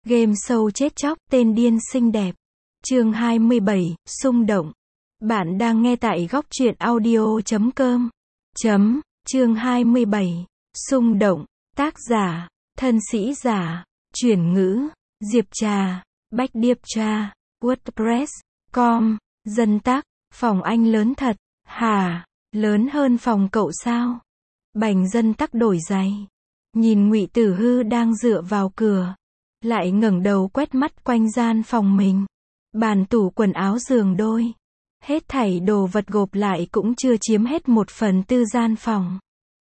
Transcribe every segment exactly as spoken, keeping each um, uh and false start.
Game show chết chóc, tên điên xinh đẹp. Chương hai mươi bảy, xung động. Bạn đang nghe tại góc truyện audio chấm com. Chấm, chương hai mươi bảy, xung động. Tác giả, thân sĩ giả, chuyển ngữ, Diệp Trà, Bách Điệp Trà, WordPress, com, dân tác, phòng anh lớn thật, hả, lớn hơn phòng cậu sao? Bành dân tắc đổi giày. Nhìn Ngụy Tử Hư đang dựa vào cửa, lại ngẩng đầu quét mắt quanh gian phòng mình. Bàn tủ quần áo giường đôi, hết thảy đồ vật gộp lại cũng chưa chiếm hết một phần tư gian phòng.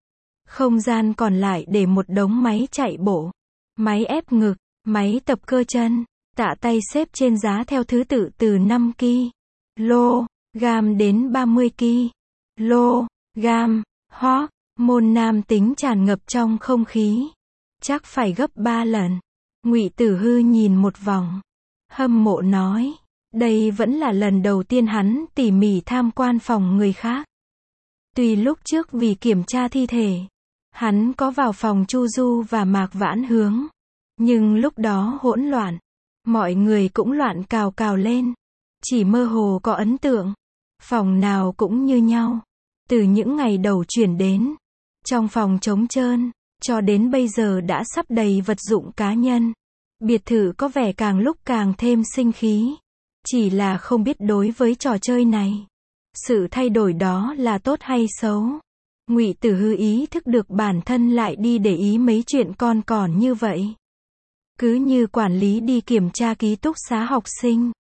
Không gian còn lại để một đống máy chạy bộ, máy ép ngực, máy tập cơ chân, tạ tay xếp trên giá theo thứ tự từ năm ki lô gam đến ba mươi ki lô gam. Ho, môn nam tính tràn ngập trong không khí. Chắc phải gấp ba lần. Ngụy Tử Hư nhìn một vòng, hâm mộ nói, đây vẫn là lần đầu tiên hắn tỉ mỉ tham quan phòng người khác. Tuy lúc trước vì kiểm tra thi thể, hắn có vào phòng Chu Du và Mạc Vãn Hướng, nhưng lúc đó hỗn loạn, mọi người cũng loạn cào cào lên, chỉ mơ hồ có ấn tượng, phòng nào cũng như nhau. Từ những ngày đầu chuyển đến, trong phòng trống trơn, cho đến bây giờ đã sắp đầy vật dụng cá nhân. Biệt thự có vẻ càng lúc càng thêm sinh khí. Chỉ là không biết đối với trò chơi này, sự thay đổi đó là tốt hay xấu. Ngụy Tử Hư ý thức được bản thân lại đi để ý mấy chuyện con còn như vậy. Cứ như quản lý đi kiểm tra ký túc xá học sinh.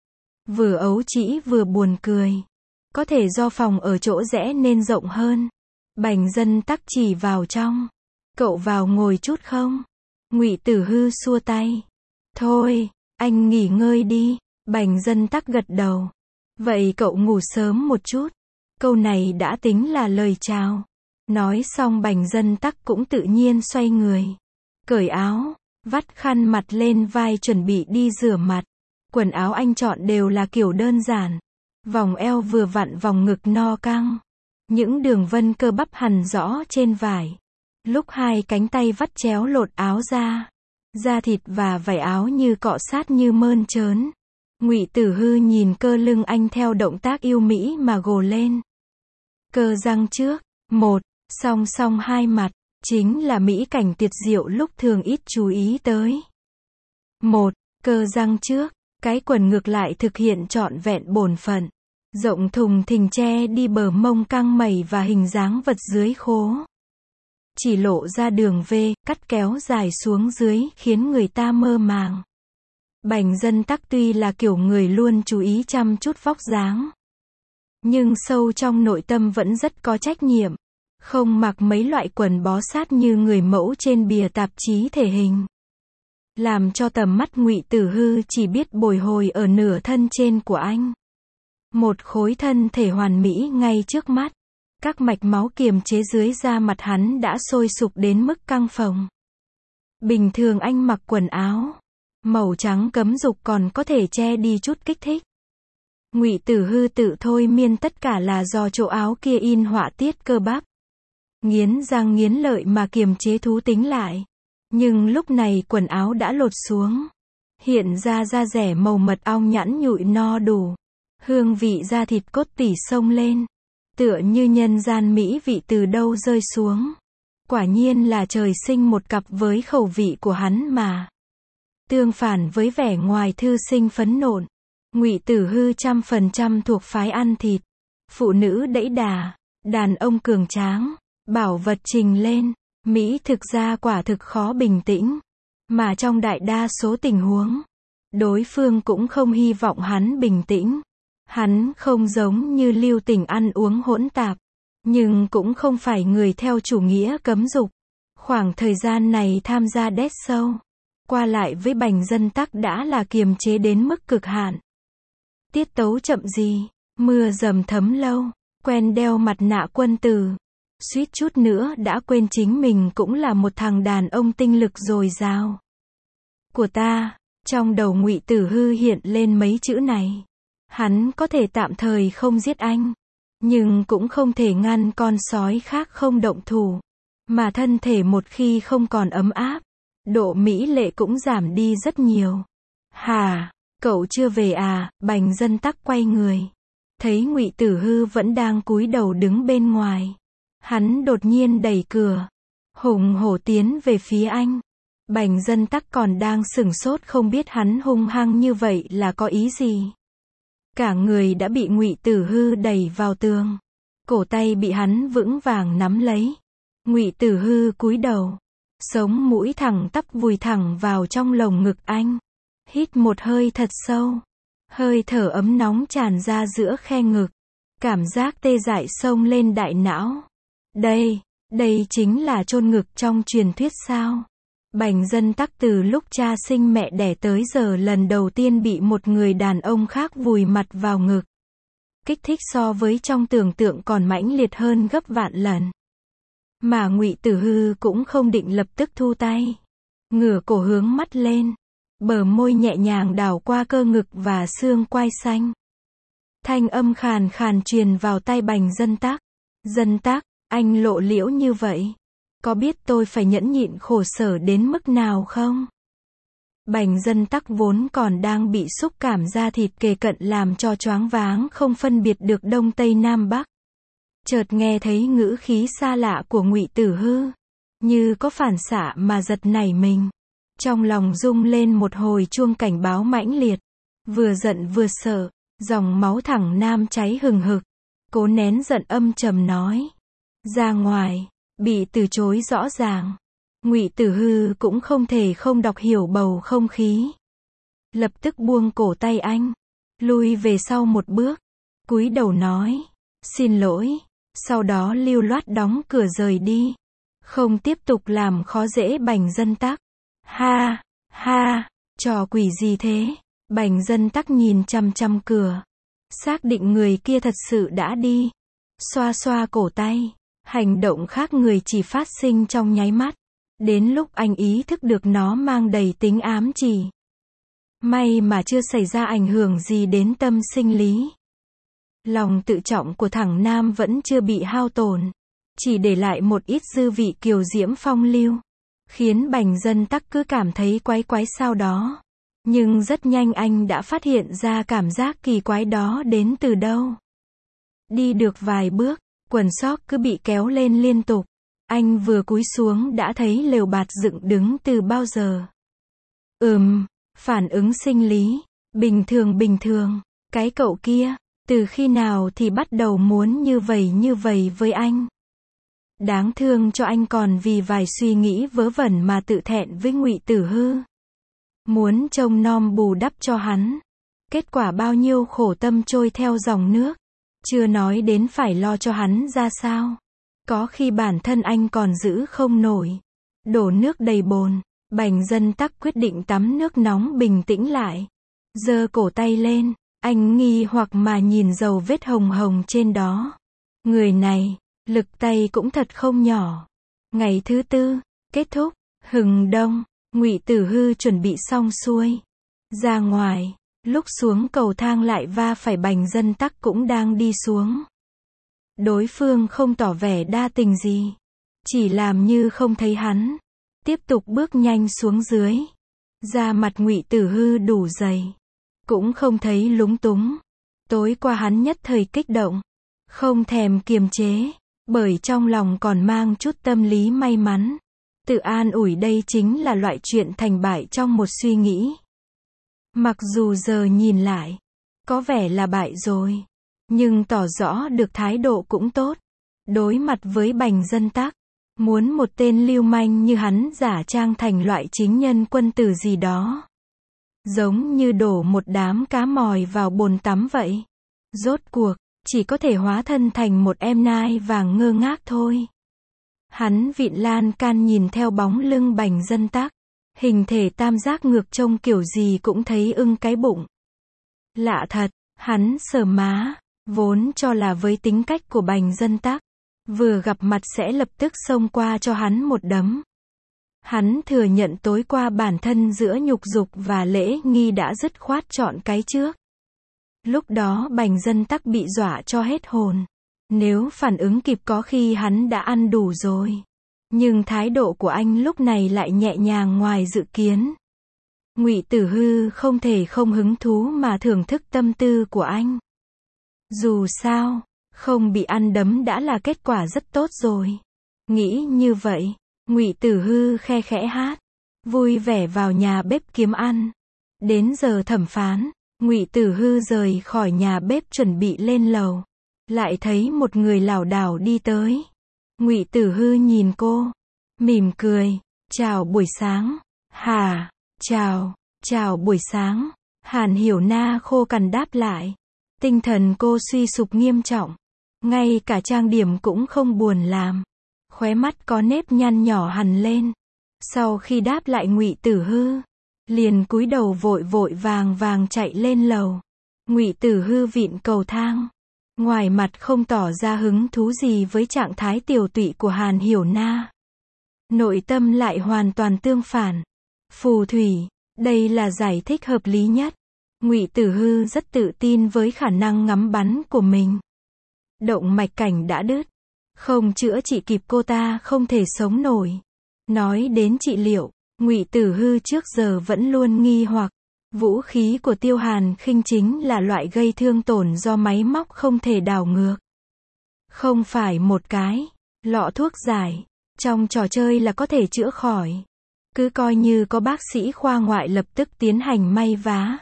Vừa ấu trĩ vừa buồn cười. Có thể do phòng ở chỗ rẽ nên rộng hơn. Bành dân tắc chỉ vào trong. Cậu vào ngồi chút không? Ngụy Tử Hư xua tay. Thôi, anh nghỉ ngơi đi. Bành dân tắc gật đầu. Vậy cậu ngủ sớm một chút. Câu này đã tính là lời chào. Nói xong bành dân tắc cũng tự nhiên xoay người. Cởi áo, vắt khăn mặt lên vai chuẩn bị đi rửa mặt. Quần áo anh chọn đều là kiểu đơn giản. Vòng eo vừa vặn vòng ngực no căng. Những đường vân cơ bắp hằn rõ trên vải. Lúc hai cánh tay vắt chéo lột áo ra, da thịt và vải áo như cọ sát như mơn trớn. Ngụy Tử Hư nhìn cơ lưng anh theo động tác yêu mỹ mà gồ lên. Cơ răng trước, một, song song hai mặt, chính là mỹ cảnh tuyệt diệu lúc thường ít chú ý tới. Một, cơ răng trước, cái quần ngược lại thực hiện trọn vẹn bổn phận. Rộng thùng thình che đi bờ mông căng mẩy và hình dáng vật dưới khố. Chỉ lộ ra đường V, cắt kéo dài xuống dưới khiến người ta mơ màng. Bành dân tắc tuy là kiểu người luôn chú ý chăm chút vóc dáng, nhưng sâu trong nội tâm vẫn rất có trách nhiệm. Không mặc mấy loại quần bó sát như người mẫu trên bìa tạp chí thể hình. Làm cho tầm mắt Ngụy Tử Hư chỉ biết bồi hồi ở nửa thân trên của anh. Một khối thân thể hoàn mỹ ngay trước mắt. Các mạch máu kiềm chế dưới da mặt hắn đã sôi sục đến mức căng phồng. Bình thường anh mặc quần áo màu trắng cấm dục còn có thể che đi chút kích thích. Ngụy Tử Hư tự thôi miên tất cả là do chỗ áo kia in họa tiết cơ bắp. Nghiến răng nghiến lợi mà kiềm chế thú tính lại. Nhưng lúc này quần áo đã lột xuống. Hiện ra da rẻ màu mật ong nhẵn nhụi no đủ. Hương vị da thịt cốt tỉ xông lên. Tựa như nhân gian mỹ vị từ đâu rơi xuống. Quả nhiên là trời sinh một cặp với khẩu vị của hắn mà. Tương phản với vẻ ngoài thư sinh phấn nộn, Ngụy Tử Hư trăm phần trăm thuộc phái ăn thịt. Phụ nữ đẫy đà, đàn ông cường tráng, bảo vật trình lên. Mỹ thực ra quả thực khó bình tĩnh. Mà trong đại đa số tình huống, đối phương cũng không hy vọng hắn bình tĩnh. Hắn không giống như Lưu Tình ăn uống hỗn tạp, nhưng cũng không phải người theo chủ nghĩa cấm dục. Khoảng thời gian này tham gia death show, qua lại với bành dân tắc đã là kiềm chế đến mức cực hạn. Tiết tấu chậm gì, mưa dầm thấm lâu, quen đeo mặt nạ quân tử. Suýt chút nữa đã quên chính mình cũng là một thằng đàn ông tinh lực dồi dào. Của ta, trong đầu Ngụy Tử Hư hiện lên mấy chữ này. Hắn có thể tạm thời không giết anh, nhưng cũng không thể ngăn con sói khác không động thủ. Mà thân thể một khi không còn ấm áp, độ mỹ lệ cũng giảm đi rất nhiều. Hà, cậu chưa về à? Bành Dân Tắc quay người, thấy Ngụy Tử Hư vẫn đang cúi đầu đứng bên ngoài. Hắn đột nhiên đẩy cửa, hùng hổ tiến về phía anh. Bành Dân Tắc còn đang sửng sốt không biết hắn hung hăng như vậy là có ý gì. Cả người đã bị Ngụy Tử Hư đẩy vào tường. Cổ tay bị hắn vững vàng nắm lấy. Ngụy Tử Hư cúi đầu, sống mũi thẳng tắp vùi thẳng vào trong lồng ngực anh. Hít một hơi thật sâu. Hơi thở ấm nóng tràn ra giữa khe ngực. Cảm giác tê dại xông lên đại não. Đây, đây chính là chôn ngực trong truyền thuyết sao? Bành Dân Tắc từ lúc cha sinh mẹ đẻ tới giờ lần đầu tiên bị một người đàn ông khác vùi mặt vào ngực. Kích thích so với trong tưởng tượng còn mãnh liệt hơn gấp vạn lần. Mà Ngụy Tử Hư cũng không định lập tức thu tay. Ngửa cổ hướng mắt lên. Bờ môi nhẹ nhàng đảo qua cơ ngực và xương quai xanh. Thanh âm khàn khàn truyền vào tai Bành Dân Tắc. Dân Tắc, anh lộ liễu như vậy. Có biết tôi phải nhẫn nhịn khổ sở đến mức nào không? Bành Dân Tắc vốn còn đang bị xúc cảm da thịt kề cận làm cho choáng váng không phân biệt được đông tây nam bắc. Chợt nghe thấy ngữ khí xa lạ của Ngụy Tử Hư, như có phản xạ mà giật nảy mình. Trong lòng rung lên một hồi chuông cảnh báo mãnh liệt, vừa giận vừa sợ, dòng máu thẳng nam cháy hừng hực. Cố nén giận âm trầm nói, ra ngoài. Bị từ chối rõ ràng. Ngụy Tử Hư cũng không thể không đọc hiểu bầu không khí. Lập tức buông cổ tay anh, lui về sau một bước, cúi đầu nói, xin lỗi, sau đó lưu loát đóng cửa rời đi. Không tiếp tục làm khó dễ Bành Dân Tắc. Ha, ha, trò quỷ gì thế? Bành Dân Tắc nhìn chăm chăm cửa, xác định người kia thật sự đã đi. Xoa xoa cổ tay. Hành động khác người chỉ phát sinh trong nháy mắt. Đến lúc anh ý thức được nó mang đầy tính ám chỉ. May mà chưa xảy ra ảnh hưởng gì đến tâm sinh lý. Lòng tự trọng của thằng nam vẫn chưa bị hao tổn. Chỉ để lại một ít dư vị kiều diễm phong lưu. Khiến Bành Dân Tắc cứ cảm thấy quái quái sau đó. Nhưng rất nhanh anh đã phát hiện ra cảm giác kỳ quái đó đến từ đâu. Đi được vài bước, quần sóc cứ bị kéo lên liên tục. Anh vừa cúi xuống đã thấy lều bạt dựng đứng từ bao giờ. Ừm, phản ứng sinh lý. Bình thường bình thường. Cái cậu kia, từ khi nào thì bắt đầu muốn như vậy như vậy với anh. Đáng thương cho anh còn vì vài suy nghĩ vớ vẩn mà tự thẹn với Ngụy Tử Hư. Muốn trông nom bù đắp cho hắn. Kết quả bao nhiêu khổ tâm trôi theo dòng nước. Chưa nói đến phải lo cho hắn ra sao. Có khi bản thân anh còn giữ không nổi. Đổ nước đầy bồn. Bành Dân Tắc quyết định tắm nước nóng bình tĩnh lại. Giơ cổ tay lên. Anh nghi hoặc mà nhìn dầu vết hồng hồng trên đó. Người này, lực tay cũng thật không nhỏ. Ngày thứ tư, kết thúc, hừng đông, Ngụy Tử Hư chuẩn bị xong xuôi. Ra ngoài, lúc xuống cầu thang lại va phải Bành Dân Tắc cũng đang đi xuống. Đối phương không tỏ vẻ đa tình gì. Chỉ làm như không thấy hắn. Tiếp tục bước nhanh xuống dưới. Da mặt Ngụy Tử Hư đủ dày. Cũng không thấy lúng túng. Tối qua hắn nhất thời kích động. Không thèm kiềm chế. Bởi trong lòng còn mang chút tâm lý may mắn. Tự an ủi đây chính là loại chuyện thành bại trong một suy nghĩ. Mặc dù giờ nhìn lại, có vẻ là bại rồi. Nhưng tỏ rõ được thái độ cũng tốt. Đối mặt với Bành Dân Tắc. Muốn một tên lưu manh như hắn giả trang thành loại chính nhân quân tử gì đó. Giống như đổ một đám cá mòi vào bồn tắm vậy. Rốt cuộc, chỉ có thể hóa thân thành một em nai vàng ngơ ngác thôi. Hắn vịn lan can nhìn theo bóng lưng Bành Dân Tắc. Hình thể tam giác ngược trông kiểu gì cũng thấy ưng cái bụng. Lạ thật, hắn sờ má, vốn cho là với tính cách của Bành Dân Tắc, vừa gặp mặt sẽ lập tức xông qua cho hắn một đấm. Hắn thừa nhận tối qua bản thân giữa nhục dục và lễ nghi đã dứt khoát chọn cái trước. Lúc đó Bành Dân Tắc bị dọa cho hết hồn. Nếu phản ứng kịp có khi hắn đã ăn đủ rồi. Nhưng thái độ của anh lúc này lại nhẹ nhàng ngoài dự kiến. Ngụy Tử Hư không thể không hứng thú mà thưởng thức tâm tư của anh. Dù sao, không bị ăn đấm đã là kết quả rất tốt rồi. Nghĩ như vậy, Ngụy Tử Hư khe khẽ hát, vui vẻ vào nhà bếp kiếm ăn. Đến giờ thẩm phán, Ngụy Tử Hư rời khỏi nhà bếp chuẩn bị lên lầu, lại thấy một người lảo đảo đi tới. Ngụy Tử Hư nhìn cô, mỉm cười, chào buổi sáng. Hà, chào, chào buổi sáng. Hàn Hiểu Na khô cằn đáp lại. Tinh thần cô suy sụp nghiêm trọng, ngay cả trang điểm cũng không buồn làm, khóe mắt có nếp nhăn nhỏ hằn lên. Sau khi đáp lại Ngụy Tử Hư, liền cúi đầu vội vội vàng vàng chạy lên lầu. Ngụy Tử Hư vịn cầu thang, ngoài mặt không tỏ ra hứng thú gì với trạng thái tiều tụy của Hàn Hiểu Na. Nội tâm lại hoàn toàn tương phản. Phù thủy, đây là giải thích hợp lý nhất. Ngụy Tử Hư rất tự tin với khả năng ngắm bắn của mình. Động mạch cảnh đã đứt, không chữa trị kịp cô ta không thể sống nổi. Nói đến trị liệu, Ngụy Tử Hư trước giờ vẫn luôn nghi hoặc, vũ khí của Tiêu Hàn Khinh chính là loại gây thương tổn do máy móc không thể đảo ngược. Không phải một cái lọ thuốc giải trong trò chơi là có thể chữa khỏi. Cứ coi như có bác sĩ khoa ngoại lập tức tiến hành may vá,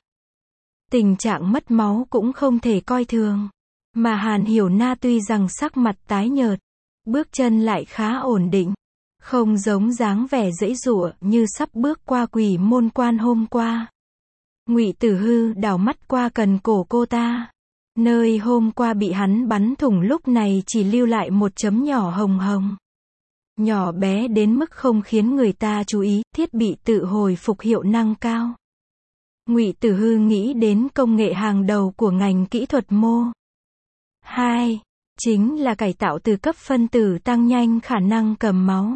tình trạng mất máu cũng không thể coi thường. Mà Hàn Hiểu Na tuy rằng sắc mặt tái nhợt, bước chân lại khá ổn định, không giống dáng vẻ giãy giụa như sắp bước qua quỷ môn quan hôm qua. Ngụy Tử Hư đảo mắt qua cần cổ cô ta, nơi hôm qua bị hắn bắn thủng lúc này chỉ lưu lại một chấm nhỏ hồng hồng. Nhỏ bé đến mức không khiến người ta chú ý, thiết bị tự hồi phục hiệu năng cao. Ngụy Tử Hư nghĩ đến công nghệ hàng đầu của ngành kỹ thuật mô. Hai, chính là cải tạo từ cấp phân tử tăng nhanh khả năng cầm máu,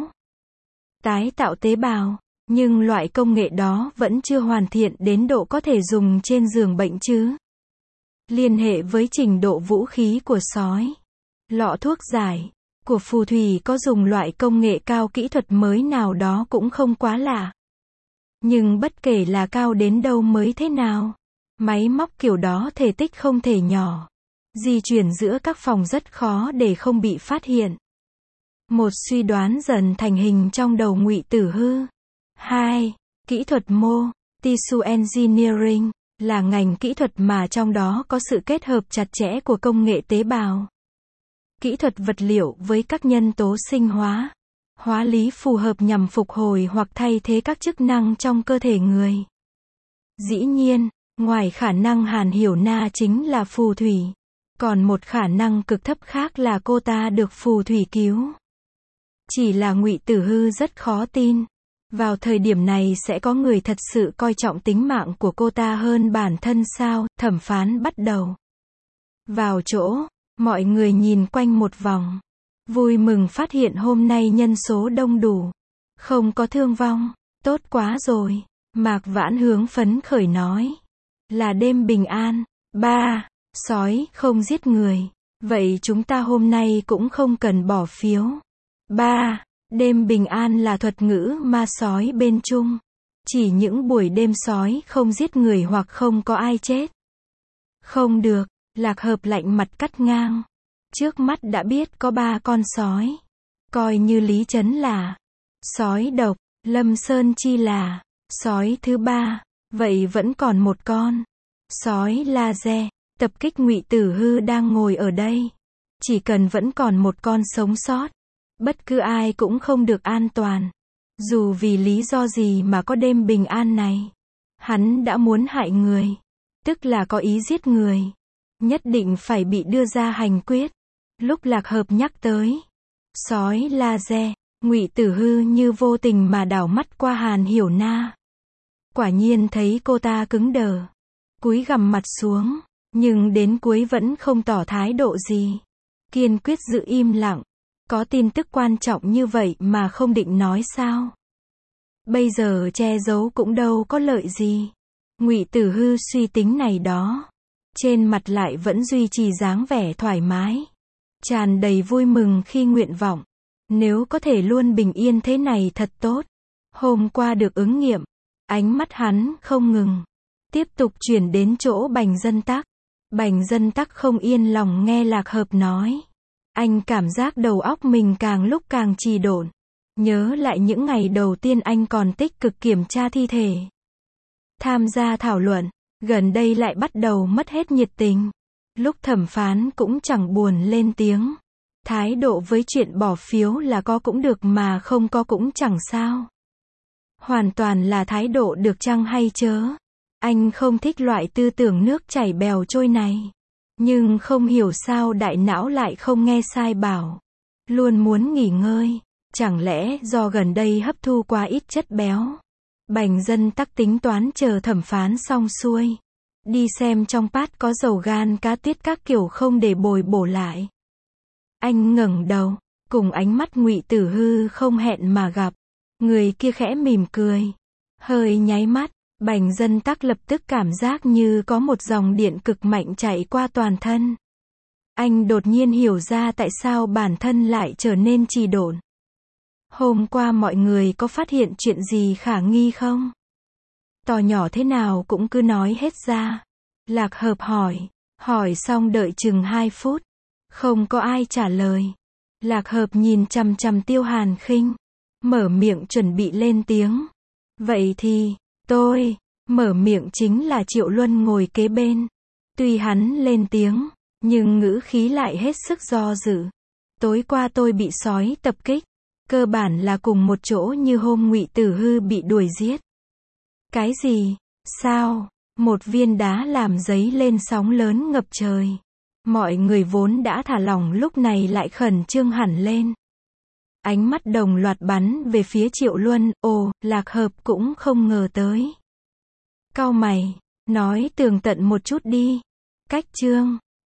tái tạo tế bào, nhưng loại công nghệ đó vẫn chưa hoàn thiện đến độ có thể dùng trên giường bệnh chứ. Liên hệ với trình độ vũ khí của sói, lọ thuốc giải của phù thủy có dùng loại công nghệ cao kỹ thuật mới nào đó cũng không quá lạ. Nhưng bất kể là cao đến đâu mới thế nào, máy móc kiểu đó thể tích không thể nhỏ, di chuyển giữa các phòng rất khó để không bị phát hiện. Một suy đoán dần thành hình trong đầu Ngụy Tử Hư. Hai, kỹ thuật mô, tissue engineering, là ngành kỹ thuật mà trong đó có sự kết hợp chặt chẽ của công nghệ tế bào, kỹ thuật vật liệu với các nhân tố sinh hóa, hóa lý phù hợp nhằm phục hồi hoặc thay thế các chức năng trong cơ thể người. Dĩ nhiên, ngoài khả năng Hàn Hiểu Na chính là phù thủy, còn một khả năng cực thấp khác là cô ta được phù thủy cứu. Chỉ là Ngụy Tử Hư rất khó tin, vào thời điểm này sẽ có người thật sự coi trọng tính mạng của cô ta hơn bản thân sao. Thẩm phán bắt đầu. Vào chỗ, mọi người nhìn quanh một vòng, vui mừng phát hiện hôm nay nhân số đông đủ, không có thương vong, tốt quá rồi. Mạc Vãn hướng phấn khởi nói, là đêm bình an. Ba, sói không giết người, vậy chúng ta hôm nay cũng không cần bỏ phiếu. Ba, đêm bình an là thuật ngữ ma sói bên Trung, chỉ những buổi đêm sói không giết người hoặc không có ai chết. Không được, Lạc Hợp lạnh mặt cắt ngang. Trước mắt đã biết có ba con sói, coi như Lý Trấn là sói độc, Lâm Sơn Chi là sói thứ ba, vậy vẫn còn một con sói laser tập kích Ngụy Tử Hư đang ngồi ở đây. Chỉ cần vẫn còn một con sống sót, bất cứ ai cũng không được an toàn. Dù vì lý do gì mà có đêm bình an này, hắn đã muốn hại người, tức là có ý giết người, nhất định phải bị đưa ra hành quyết. Lúc Lạc Hợp nhắc tới sói laser, Ngụy Tử Hư như vô tình mà đảo mắt qua Hàn Hiểu Na. Quả nhiên thấy cô ta cứng đờ, cúi gằm mặt xuống, nhưng đến cuối vẫn không tỏ thái độ gì, kiên quyết giữ im lặng. Có tin tức quan trọng như vậy mà không định nói sao? Bây giờ che giấu cũng đâu có lợi gì. Ngụy Tử Hư suy tính này đó, trên mặt lại vẫn duy trì dáng vẻ thoải mái, tràn đầy vui mừng khi nguyện vọng. Nếu có thể luôn bình yên thế này thật tốt. Hôm qua được ứng nghiệm. Ánh mắt hắn không ngừng. Tiếp tục chuyển đến chỗ Bành Dân Tắc. Bành Dân Tắc không yên lòng nghe Lạc Hợp nói. Anh cảm giác đầu óc mình càng lúc càng trì độn. Nhớ lại những ngày đầu tiên anh còn tích cực kiểm tra thi thể. Tham gia thảo luận. Gần đây lại bắt đầu mất hết nhiệt tình. Lúc thẩm phán cũng chẳng buồn lên tiếng. Thái độ với chuyện bỏ phiếu là có cũng được mà không có cũng chẳng sao. Hoàn toàn là thái độ được chăng hay chớ. Anh không thích loại tư tưởng nước chảy bèo trôi này. Nhưng không hiểu sao đại não lại không nghe sai bảo. Luôn muốn nghỉ ngơi. Chẳng lẽ do gần đây hấp thu quá ít chất béo. Bành Dân Tắc tính toán chờ thẩm phán xong xuôi. Đi xem trong bát có dầu gan cá tiết các kiểu không để bồi bổ lại. Anh ngẩng đầu, cùng ánh mắt Ngụy Tử Hư không hẹn mà gặp. Người kia khẽ mỉm cười. Hơi nháy mắt, Bành Dân Tắc lập tức cảm giác như có một dòng điện cực mạnh chạy qua toàn thân. Anh đột nhiên hiểu ra tại sao bản thân lại trở nên trì độn. Hôm qua mọi người có phát hiện chuyện gì khả nghi không? To nhỏ thế nào cũng cứ nói hết ra. Lạc Hợp hỏi. Hỏi xong đợi chừng hai phút. Không có ai trả lời. Lạc Hợp nhìn chằm chằm Tiêu Hàn Khinh. Mở miệng chuẩn bị lên tiếng. Vậy thì, tôi, mở miệng chính là Triệu Luân ngồi kế bên. Tuy hắn lên tiếng, nhưng ngữ khí lại hết sức do dự. Tối qua tôi bị sói tập kích. Cơ bản là cùng một chỗ như hôm Ngụy Tử Hư bị đuổi giết. Cái gì? Sao? Một viên đá làm dấy lên sóng lớn ngập trời. Mọi người vốn đã thả lỏng lúc này lại khẩn trương hẳn lên. Ánh mắt đồng loạt bắn về phía Triệu Luân. Ồ, Lạc Hợp cũng không ngờ tới. Cau mày, nói tường tận một chút đi. Cách chương